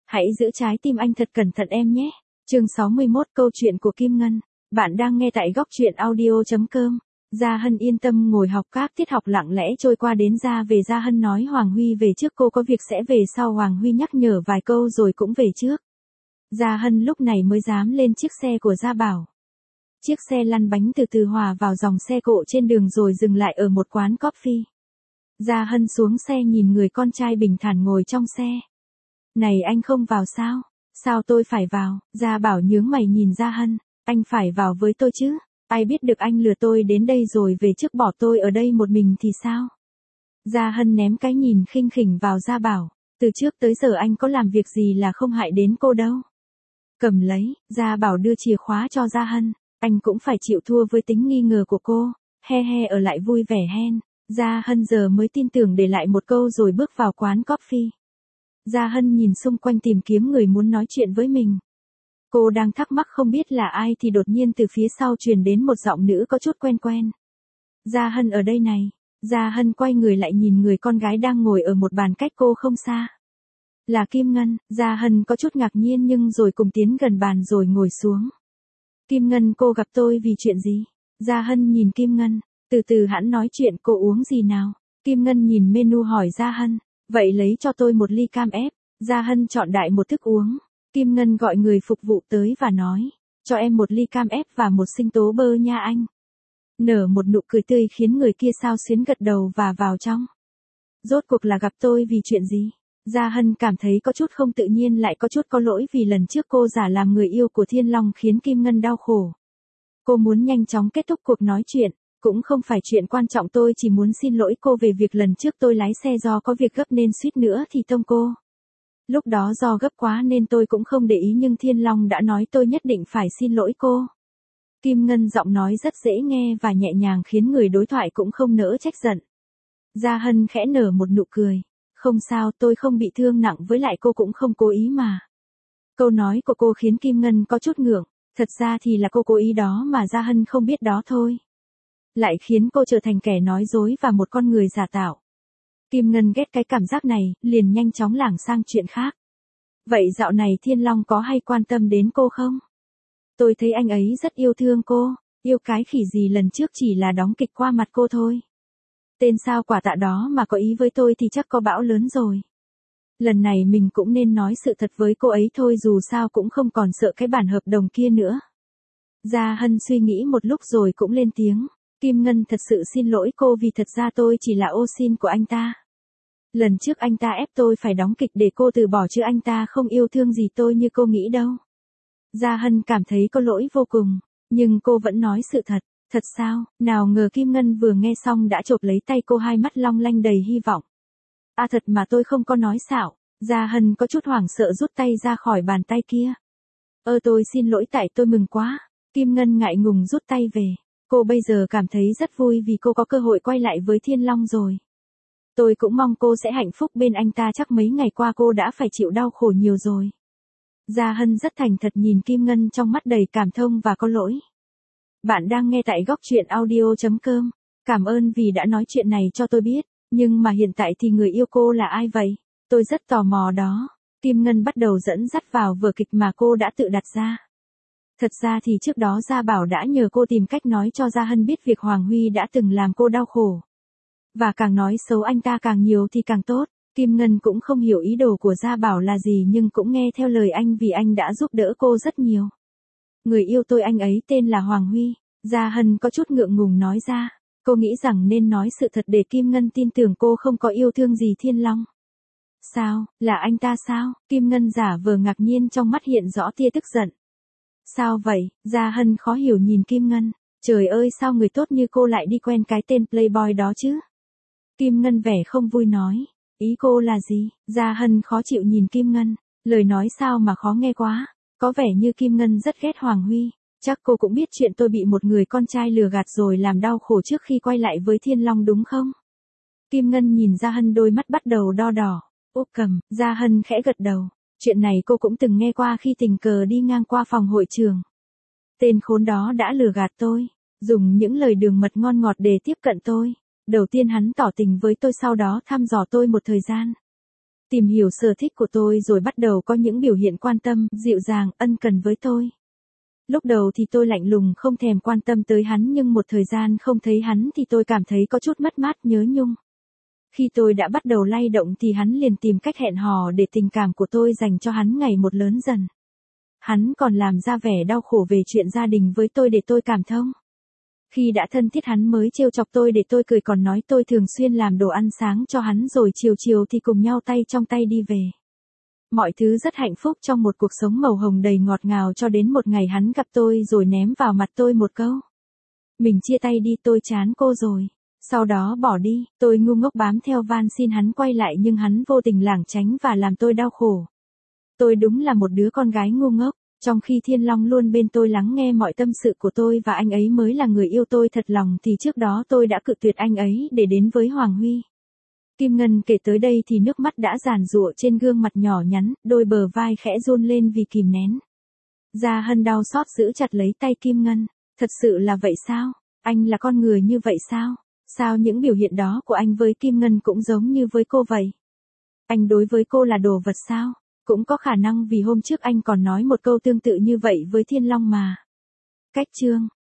Hãy giữ trái tim anh thật cẩn thận em nhé. Chương 61 câu chuyện của Kim Ngân. Bạn đang nghe tại góc truyện audio.com. Gia Hân yên tâm ngồi học, các tiết học lặng lẽ trôi qua đến ra về. Gia Hân nói Hoàng Huy về trước, cô có việc sẽ về sau. Hoàng Huy nhắc nhở vài câu rồi cũng về trước. Gia Hân lúc này mới dám lên chiếc xe của Gia Bảo. Chiếc xe lăn bánh từ từ hòa vào dòng xe cộ trên đường rồi dừng lại ở một quán coffee. Gia Hân xuống xe nhìn người con trai bình thản ngồi trong xe. Này anh không vào sao? Sao tôi phải vào? Gia Bảo nhướng mày nhìn Gia Hân. Anh phải vào với tôi chứ? Ai biết được anh lừa tôi đến đây rồi về trước bỏ tôi ở đây một mình thì sao? Gia Hân ném cái nhìn khinh khỉnh vào Gia Bảo. Từ trước tới giờ anh có làm việc gì là không hại đến cô đâu. Cầm lấy. Gia Bảo đưa chìa khóa cho Gia Hân. Anh cũng phải chịu thua với tính nghi ngờ của cô. He he ở lại vui vẻ hen. Gia Hân giờ mới tin tưởng, để lại một câu rồi bước vào quán coffee. Gia Hân nhìn xung quanh tìm kiếm người muốn nói chuyện với mình. Cô đang thắc mắc không biết là ai thì đột nhiên từ phía sau truyền đến một giọng nữ có chút quen quen. Gia Hân ở đây này. Gia Hân quay người lại nhìn người con gái đang ngồi ở một bàn cách cô không xa. Là Kim Ngân. Gia Hân có chút ngạc nhiên nhưng rồi cùng tiến gần bàn rồi ngồi xuống. Kim Ngân, cô gặp tôi vì chuyện gì? Gia Hân nhìn Kim Ngân. Từ từ hẵng nói chuyện, cô uống gì nào? Kim Ngân nhìn menu hỏi Gia Hân. Vậy lấy cho tôi một ly cam ép. Gia Hân chọn đại một thức uống. Kim Ngân gọi người phục vụ tới và nói. Cho em một ly cam ép và một sinh tố bơ nha anh. Nở một nụ cười tươi khiến người kia xao xuyến gật đầu và vào trong. Rốt cuộc là gặp tôi vì chuyện gì? Gia Hân cảm thấy có chút không tự nhiên, lại có chút có lỗi vì lần trước cô giả làm người yêu của Thiên Long khiến Kim Ngân đau khổ. Cô muốn nhanh chóng kết thúc cuộc nói chuyện. Cũng không phải chuyện quan trọng, tôi chỉ muốn xin lỗi cô về việc lần trước tôi lái xe do có việc gấp nên suýt nữa thì tông cô. Lúc đó do gấp quá nên tôi cũng không để ý, nhưng Thiên Long đã nói tôi nhất định phải xin lỗi cô. Kim Ngân giọng nói rất dễ nghe và nhẹ nhàng khiến người đối thoại cũng không nỡ trách giận. Gia Hân khẽ nở một nụ cười. Không sao, tôi không bị thương nặng, với lại cô cũng không cố ý mà. Câu nói của cô khiến Kim Ngân có chút ngượng. Thật ra thì là cô cố ý đó mà Gia Hân không biết đó thôi. Lại khiến cô trở thành kẻ nói dối và một con người giả tạo. Kim Ngân ghét cái cảm giác này, liền nhanh chóng lảng sang chuyện khác. Vậy dạo này Thiên Long có hay quan tâm đến cô không? Tôi thấy anh ấy rất yêu thương cô. Yêu cái khỉ gì, lần trước chỉ là đóng kịch qua mặt cô thôi. Tên sao quả tạ đó mà có ý với tôi thì chắc có bão lớn rồi. Lần này mình cũng nên nói sự thật với cô ấy thôi, dù sao cũng không còn sợ cái bản hợp đồng kia nữa. Gia Hân suy nghĩ một lúc rồi cũng lên tiếng. Kim Ngân, thật sự xin lỗi cô vì thật ra tôi chỉ là ô xin của anh ta. Lần trước anh ta ép tôi phải đóng kịch để cô từ bỏ, chứ anh ta không yêu thương gì tôi như cô nghĩ đâu. Gia Hân cảm thấy có lỗi vô cùng, nhưng cô vẫn nói sự thật. Thật sao? Nào ngờ Kim Ngân vừa nghe xong đã chộp lấy tay cô, hai mắt long lanh đầy hy vọng. À thật mà tôi không có nói xạo. Gia Hân có chút hoảng sợ rút tay ra khỏi bàn tay kia. Tôi xin lỗi, tại tôi mừng quá. Kim Ngân ngại ngùng rút tay về. Cô bây giờ cảm thấy rất vui vì cô có cơ hội quay lại với Thiên Long rồi. Tôi cũng mong cô sẽ hạnh phúc bên anh ta, chắc mấy ngày qua cô đã phải chịu đau khổ nhiều rồi. Gia Hân rất thành thật nhìn Kim Ngân trong mắt đầy cảm thông và có lỗi. Bạn đang nghe tại góc truyện audio.com. Cảm ơn vì đã nói chuyện này cho tôi biết, nhưng mà hiện tại thì người yêu cô là ai vậy? Tôi rất tò mò đó. Kim Ngân bắt đầu dẫn dắt vào vở kịch mà cô đã tự đặt ra. Thật ra thì trước đó Gia Bảo đã nhờ cô tìm cách nói cho Gia Hân biết việc Hoàng Huy đã từng làm cô đau khổ. Và càng nói xấu anh ta càng nhiều thì càng tốt. Kim Ngân cũng không hiểu ý đồ của Gia Bảo là gì nhưng cũng nghe theo lời anh vì anh đã giúp đỡ cô rất nhiều. Người yêu tôi, anh ấy tên là Hoàng Huy. Gia Hân có chút ngượng ngùng nói ra. Cô nghĩ rằng nên nói sự thật để Kim Ngân tin tưởng cô không có yêu thương gì Thiên Long. Sao, là anh ta sao? Kim Ngân giả vờ ngạc nhiên, trong mắt hiện rõ tia tức giận. Sao vậy? Gia Hân khó hiểu nhìn Kim Ngân. Trời ơi, sao người tốt như cô lại đi quen cái tên playboy đó chứ? Kim Ngân vẻ không vui nói. Ý cô là gì? Gia Hân khó chịu nhìn Kim Ngân. Lời nói sao mà khó nghe quá. Có vẻ như Kim Ngân rất ghét Hoàng Huy. Chắc cô cũng biết chuyện tôi bị một người con trai lừa gạt rồi làm đau khổ trước khi quay lại với Thiên Long đúng không? Kim Ngân nhìn Gia Hân, đôi mắt bắt đầu đo đỏ. Úp cầm. Gia Hân khẽ gật đầu. Chuyện này cô cũng từng nghe qua khi tình cờ đi ngang qua phòng hội trường. Tên khốn đó đã lừa gạt tôi, dùng những lời đường mật ngon ngọt để tiếp cận tôi. Đầu tiên hắn tỏ tình với tôi, sau đó thăm dò tôi một thời gian. Tìm hiểu sở thích của tôi rồi bắt đầu có những biểu hiện quan tâm, dịu dàng, ân cần với tôi. Lúc đầu thì tôi lạnh lùng không thèm quan tâm tới hắn, nhưng một thời gian không thấy hắn thì tôi cảm thấy có chút mất mát nhớ nhung. Khi tôi đã bắt đầu lay động thì hắn liền tìm cách hẹn hò để tình cảm của tôi dành cho hắn ngày một lớn dần. Hắn còn làm ra vẻ đau khổ về chuyện gia đình với tôi để tôi cảm thông. Khi đã thân thiết hắn mới trêu chọc tôi để tôi cười, còn nói tôi thường xuyên làm đồ ăn sáng cho hắn rồi chiều chiều thì cùng nhau tay trong tay đi về. Mọi thứ rất hạnh phúc trong một cuộc sống màu hồng đầy ngọt ngào cho đến một ngày hắn gặp tôi rồi ném vào mặt tôi một câu. Mình chia tay đi, tôi chán cô rồi. Sau đó bỏ đi, tôi ngu ngốc bám theo van xin hắn quay lại nhưng hắn vô tình lảng tránh và làm tôi đau khổ. Tôi đúng là một đứa con gái ngu ngốc, trong khi Thiên Long luôn bên tôi lắng nghe mọi tâm sự của tôi và anh ấy mới là người yêu tôi thật lòng thì trước đó tôi đã cự tuyệt anh ấy để đến với Hoàng Huy. Kim Ngân kể tới đây thì nước mắt đã giàn giụa trên gương mặt nhỏ nhắn, đôi bờ vai khẽ run lên vì kìm nén. Gia Hân đau xót giữ chặt lấy tay Kim Ngân. Thật sự là vậy sao? Anh là con người như vậy sao? Sao những biểu hiện đó của anh với Kim Ngân cũng giống như với cô vậy? Anh đối với cô là đồ vật sao? Cũng có khả năng vì hôm trước anh còn nói một câu tương tự như vậy với Thiên Long mà. Cách chương